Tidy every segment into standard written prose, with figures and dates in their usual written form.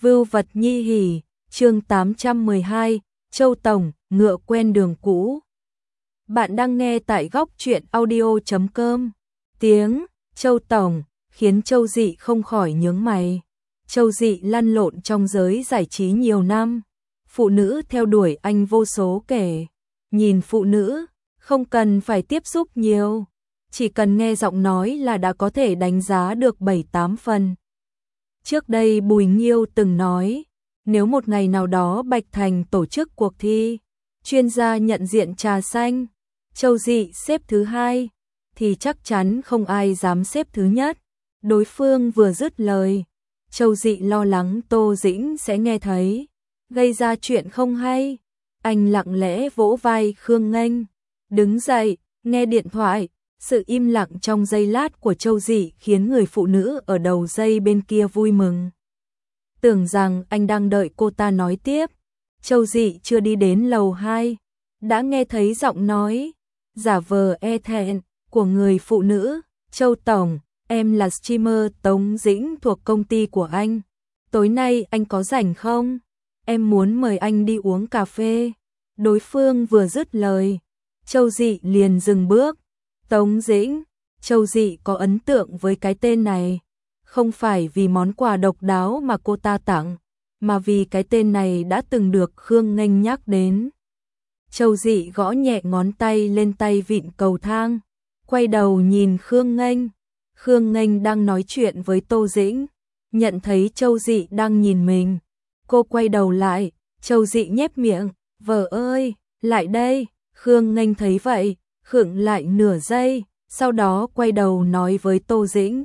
Vưu vật nhi hỉ, chương 812, Châu Tổng, ngựa quen đường cũ. Bạn đang nghe tại góc truyện audio.com. Tiếng Châu Tổng khiến Châu Dị không khỏi nhướng mày. Châu Dị lăn lộn trong giới giải trí nhiều năm, phụ nữ theo đuổi anh vô số kể. Nhìn phụ nữ, không cần phải tiếp xúc nhiều, chỉ cần nghe giọng nói là đã có thể đánh giá được 7-8 phần. Trước đây Bùi Nghiêu từng nói, nếu một ngày nào đó Bạch Thành tổ chức cuộc thi, chuyên gia nhận diện trà xanh, Châu Dị xếp thứ 2, thì chắc chắn không ai dám xếp thứ nhất. Đối phương vừa dứt lời, Châu Dị lo lắng Tô Dĩnh sẽ nghe thấy, gây ra chuyện không hay. Anh lặng lẽ vỗ vai Khương Nghênh, đứng dậy, nghe điện thoại. Sự im lặng trong giây lát của Châu Dị khiến người phụ nữ ở đầu dây bên kia vui mừng. Tưởng rằng anh đang đợi cô ta nói tiếp, Châu Dị chưa đi đến lầu 2, đã nghe thấy giọng nói, giả vờ e thẹn, của người phụ nữ. Châu Tổng, em là streamer Tống Dĩnh thuộc công ty của anh. Tối nay anh có rảnh không? Em muốn mời anh đi uống cà phê. Đối phương vừa dứt lời, Châu Dị liền dừng bước. Tống Dĩnh, Châu Dị có ấn tượng với cái tên này, không phải vì món quà độc đáo mà cô ta tặng, mà vì cái tên này đã từng được Khương Nghênh nhắc đến. Châu Dị gõ nhẹ ngón tay lên tay vịn cầu thang, quay đầu nhìn Khương Nghênh. Khương Nghênh đang nói chuyện với Tô Dĩnh, nhận thấy Châu Dị đang nhìn mình, cô quay đầu lại. Châu Dị nhếch miệng, vợ ơi, lại đây. Khương Nghênh thấy vậy, khựng lại nửa giây, sau đó quay đầu nói với Tô Dĩnh,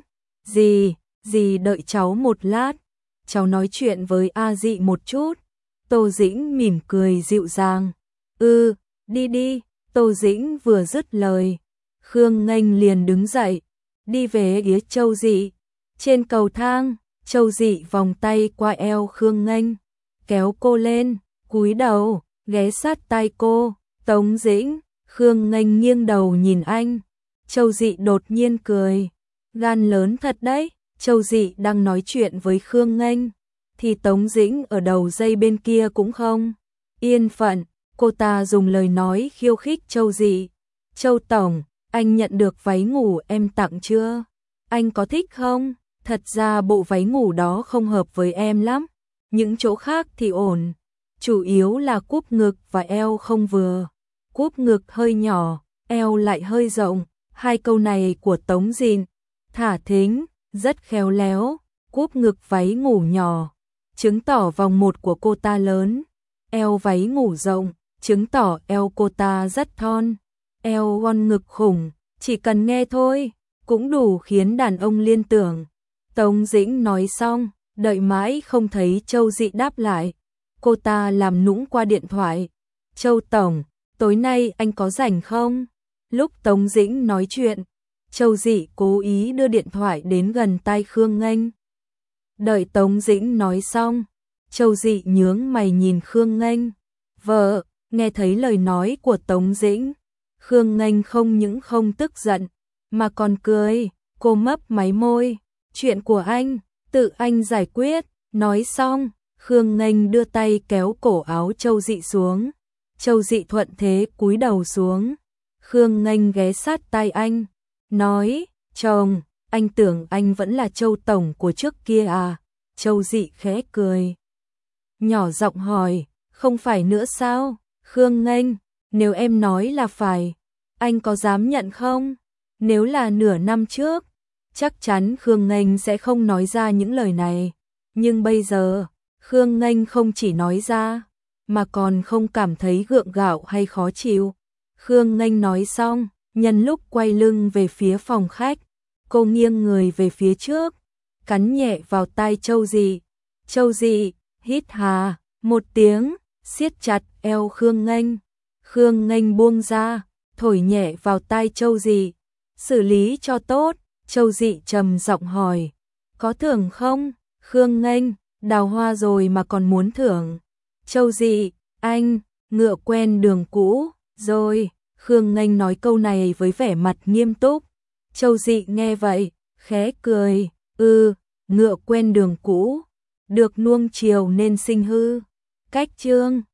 dì đợi cháu một lát, cháu nói chuyện với A Dị một chút. Tô Dĩnh mỉm cười dịu dàng, đi đi. Tô Dĩnh vừa dứt lời, Khương Nghênh liền đứng dậy, đi về phía Châu Dị. Trên cầu thang, Châu Dị vòng tay qua eo Khương Nghênh, kéo cô lên, cúi đầu, ghé sát tai cô. Tống Dĩnh. Khương Nghênh nghiêng đầu nhìn anh. Châu Dị đột nhiên cười, gan lớn thật đấy. Châu Dị đang nói chuyện với Khương Nghênh, thì Tống Dĩnh ở đầu dây bên kia cũng không yên phận, cô ta dùng lời nói khiêu khích Châu Dị. Châu Tổng, anh nhận được váy ngủ em tặng chưa? Anh có thích không? Thật ra bộ váy ngủ đó không hợp với em lắm, những chỗ khác thì ổn, chủ yếu là cúp ngực và eo không vừa. Cúp ngực hơi nhỏ, eo lại hơi rộng. Hai câu này của Tống Dĩnh thả thính, rất khéo léo. Cúp ngực váy ngủ nhỏ, chứng tỏ vòng một của cô ta lớn. Eo váy ngủ rộng, chứng tỏ eo cô ta rất thon. Eo gon ngực khủng, chỉ cần nghe thôi, cũng đủ khiến đàn ông liên tưởng. Tống Dĩnh nói xong, đợi mãi không thấy Châu Dị đáp lại. Cô ta làm nũng qua điện thoại, Châu Tổng, tối nay anh có rảnh không? Lúc Tống Dĩnh nói chuyện, Châu Dị cố ý đưa điện thoại đến gần tai Khương Nghênh. Đợi Tống Dĩnh nói xong, Châu Dị nhướng mày nhìn Khương Nghênh. Vợ, nghe thấy lời nói của Tống Dĩnh, Khương Nghênh không những không tức giận, mà còn cười. Cô mấp máy môi, chuyện của anh, tự anh giải quyết. Nói xong, Khương Nghênh đưa tay kéo cổ áo Châu Dị xuống. Châu Dị thuận thế cúi đầu xuống. Khương Nghênh ghé sát tai anh, nói, chồng, anh tưởng anh vẫn là Châu Tổng của trước kia à? Châu Dị khẽ cười, nhỏ giọng hỏi, không phải nữa sao? Khương Nghênh, nếu em nói là phải, anh có dám nhận không? Nếu là nửa năm trước, chắc chắn Khương Nghênh sẽ không nói ra những lời này. Nhưng bây giờ, Khương Nghênh không chỉ nói ra, mà còn không cảm thấy gượng gạo hay khó chịu. Khương Nghênh nói xong, nhân lúc quay lưng về phía phòng khách, cô nghiêng người về phía trước, cắn nhẹ vào tai Châu Dị. Châu Dị hít hà một tiếng, siết chặt eo Khương Nghênh. Khương Nghênh buông ra, thổi nhẹ vào tai Châu Dị. Xử lý cho tốt. Châu Dị trầm giọng hỏi, có thưởng không? Khương Nghênh, đào hoa rồi mà còn muốn thưởng? Châu Dị, anh, ngựa quen đường cũ, rồi. Khương Nghênh nói câu này với vẻ mặt nghiêm túc. Châu Dị nghe vậy, khẽ cười, ngựa quen đường cũ. được nuông chiều nên sinh hư. Cách chương